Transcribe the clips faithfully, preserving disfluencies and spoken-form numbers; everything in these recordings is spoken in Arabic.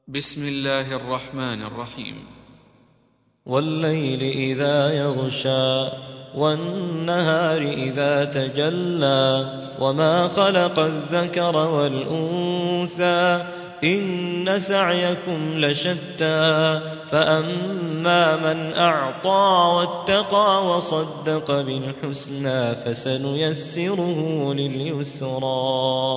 بسم الله الرحمن الرحيم. والليل إذا يغشى والنهار إذا تجلى وما خلق الذكر والأنثى إن سعيكم لشتى فأما من أعطى واتقى وصدق بالحسنى فسنيسره لليسرى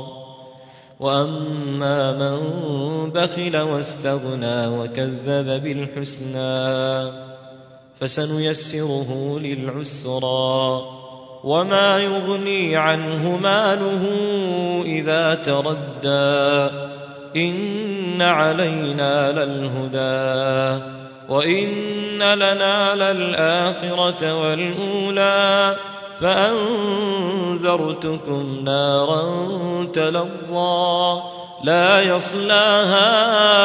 وأما من بخل واستغنى وكذب بالحسنى فسنيسره للعسرى وما يغني عنه ماله إذا تردى إن علينا للهدى وإن لنا للآخرة والأولى فأنذرتكم نارا تلظى لا يصلاها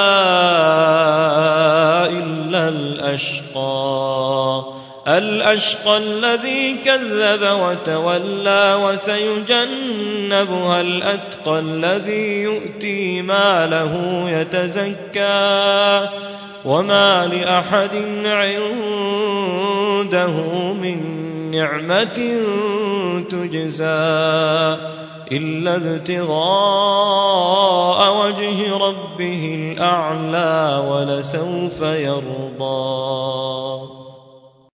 إلا الأشقى الأشقى الذي كذب وتولى وسيجنبها الأتقى الذي يؤتي ماله يتزكى وما لأحد عنده من نعمة تجزى إلا ابتغاء وجه ربه الأعلى ولسوف يرضى.